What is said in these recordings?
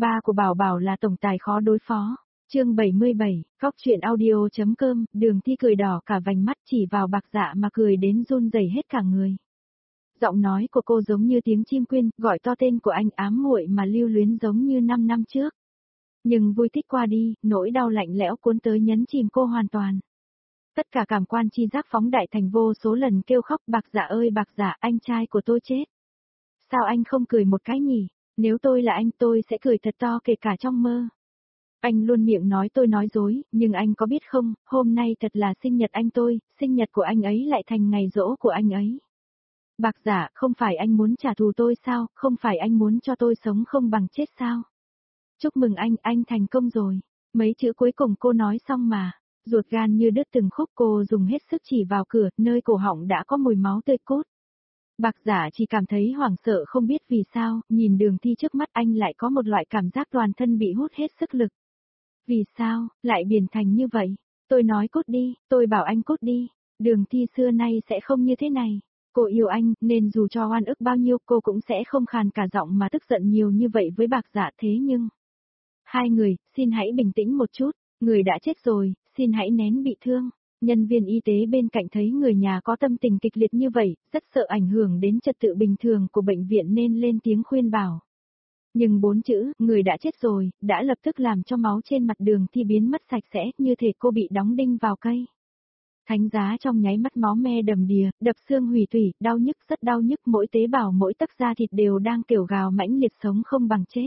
Ba của Bảo Bảo là tổng tài khó đối phó. Chương 77, Góc truyện audio.com, Đường Thi cười đỏ cả vành mắt chỉ vào Bạc Dạ mà cười đến run rẩy hết cả người. Giọng nói của cô giống như tiếng chim quyên, gọi to tên của anh ám muội mà lưu luyến giống như 5 năm trước. Nhưng vui thích qua đi, nỗi đau lạnh lẽo cuốn tới nhấn chìm cô hoàn toàn. Tất cả cảm quan chi giác phóng đại thành vô số lần kêu khóc Bạc Dạ ơi Bạc Dạ, anh trai của tôi chết. Sao anh không cười một cái nhỉ? Nếu tôi là anh tôi sẽ cười thật to kể cả trong mơ. Anh luôn miệng nói tôi nói dối, nhưng anh có biết không, hôm nay thật là sinh nhật anh tôi, sinh nhật của anh ấy lại thành ngày giỗ của anh ấy. Bạc Dạ, không phải anh muốn trả thù tôi sao, không phải anh muốn cho tôi sống không bằng chết sao? Chúc mừng anh thành công rồi. Mấy chữ cuối cùng cô nói xong mà, ruột gan như đứt từng khúc cô dùng hết sức chỉ vào cửa, nơi cổ họng đã có mùi máu tươi cốt. Bạc Dạ chỉ cảm thấy hoảng sợ không biết vì sao, nhìn Đường Thi trước mắt anh lại có một loại cảm giác toàn thân bị hút hết sức lực. Vì sao, lại biến thành như vậy? Tôi nói cút đi, tôi bảo anh cút đi. Đường Thi xưa nay sẽ không như thế này. Cô yêu anh, nên dù cho oan ức bao nhiêu cô cũng sẽ không khàn cả giọng mà tức giận nhiều như vậy với Bạc Dạ thế nhưng... Hai người, xin hãy bình tĩnh một chút, người đã chết rồi, xin hãy nén bị thương. Nhân viên y tế bên cạnh thấy người nhà có tâm tình kịch liệt như vậy, rất sợ ảnh hưởng đến trật tự bình thường của bệnh viện nên lên tiếng khuyên bảo. Nhưng 4 chữ, người đã chết rồi, đã lập tức làm cho máu trên mặt Đường Thi biến mất sạch sẽ, như thể cô bị đóng đinh vào cây. Thánh giá trong nháy mắt máu me đầm đìa, đập xương hủy tủy, đau nhức rất đau nhức, mỗi tế bào mỗi tấc da thịt đều đang kêu gào mãnh liệt sống không bằng chết.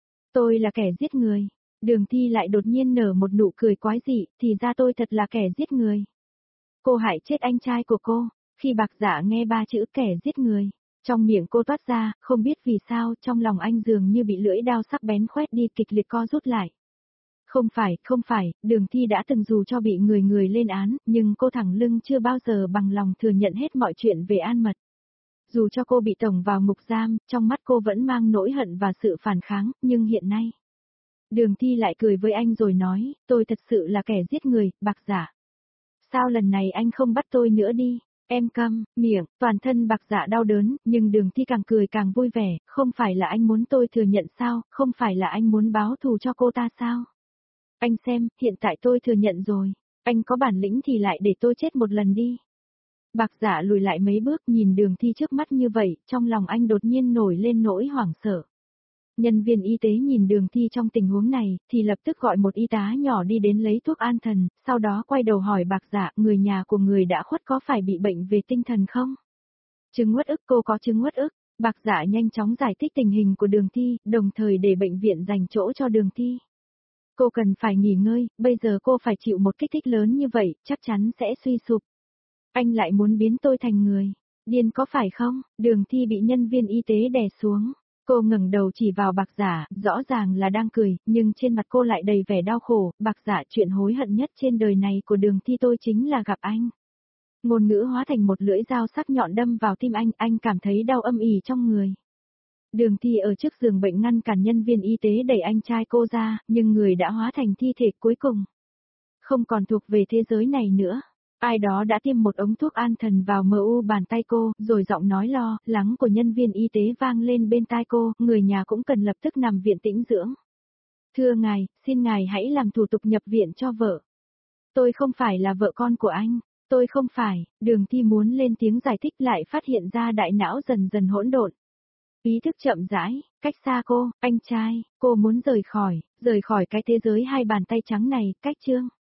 Tôi là kẻ giết người. Đường Thi lại đột nhiên nở một nụ cười quái dị, thì ra tôi thật là kẻ giết người. Cô hại chết anh trai của cô. Khi Bạc Dạ nghe 3 chữ kẻ giết người, trong miệng cô toát ra, không biết vì sao, trong lòng anh dường như bị lưỡi dao sắc bén khoét đi kịch liệt co rút lại. Không phải, Đường Thi đã từng dù cho bị người lên án, nhưng cô thẳng lưng chưa bao giờ bằng lòng thừa nhận hết mọi chuyện về An Mật. Dù cho cô bị tổng vào ngục giam, trong mắt cô vẫn mang nỗi hận và sự phản kháng, nhưng hiện nay... Đường Thi lại cười với anh rồi nói, tôi thật sự là kẻ giết người, Bạc Dạ. Sao lần này anh không bắt tôi nữa đi? Em câm, miệng, toàn thân Bạc Dạ đau đớn, nhưng Đường Thi càng cười càng vui vẻ, không phải là anh muốn tôi thừa nhận sao, không phải là anh muốn báo thù cho cô ta sao? Anh xem, hiện tại tôi thừa nhận rồi, anh có bản lĩnh thì lại để tôi chết một lần đi. Bạc Dạ lùi lại mấy bước nhìn Đường Thi trước mắt như vậy, trong lòng anh đột nhiên nổi lên nỗi hoảng sợ. Nhân viên y tế nhìn Đường Thi trong tình huống này, thì lập tức gọi một y tá nhỏ đi đến lấy thuốc an thần, sau đó quay đầu hỏi Bạc Dạ, người nhà của người đã khuất có phải bị bệnh về tinh thần không? Chứng uất ức, cô có chứng uất ức. Bạc Dạ nhanh chóng giải thích tình hình của Đường Thi, đồng thời để bệnh viện dành chỗ cho Đường Thi. Cô cần phải nghỉ ngơi, bây giờ cô phải chịu một kích thích lớn như vậy, chắc chắn sẽ suy sụp. Anh lại muốn biến tôi thành người điên có phải không? Đường Thi bị nhân viên y tế đè xuống. Cô ngẩng đầu chỉ vào Bạc Dạ, rõ ràng là đang cười, nhưng trên mặt cô lại đầy vẻ đau khổ. Bạc Dạ, chuyện hối hận nhất trên đời này của Đường Thi tôi chính là gặp anh. Ngôn ngữ hóa thành một lưỡi dao sắc nhọn đâm vào tim anh cảm thấy đau âm ỉ trong người. Đường Thi ở trước giường bệnh ngăn cản nhân viên y tế đẩy anh trai cô ra, nhưng người đã hóa thành thi thể cuối cùng. Không còn thuộc về thế giới này nữa. Ai đó đã tiêm một ống thuốc an thần vào mu bàn tay cô, rồi giọng nói lo lắng của nhân viên y tế vang lên bên tai cô, người nhà cũng cần lập tức nằm viện tĩnh dưỡng. Thưa ngài, xin ngài hãy làm thủ tục nhập viện cho vợ. Tôi không phải là vợ con của anh, tôi không phải. Đường Thi muốn lên tiếng giải thích lại phát hiện ra đại não dần dần hỗn độn. Ý thức chậm rãi, cách xa cô, anh trai, cô muốn rời khỏi cái thế giới hai bàn tay trắng này, cách chương.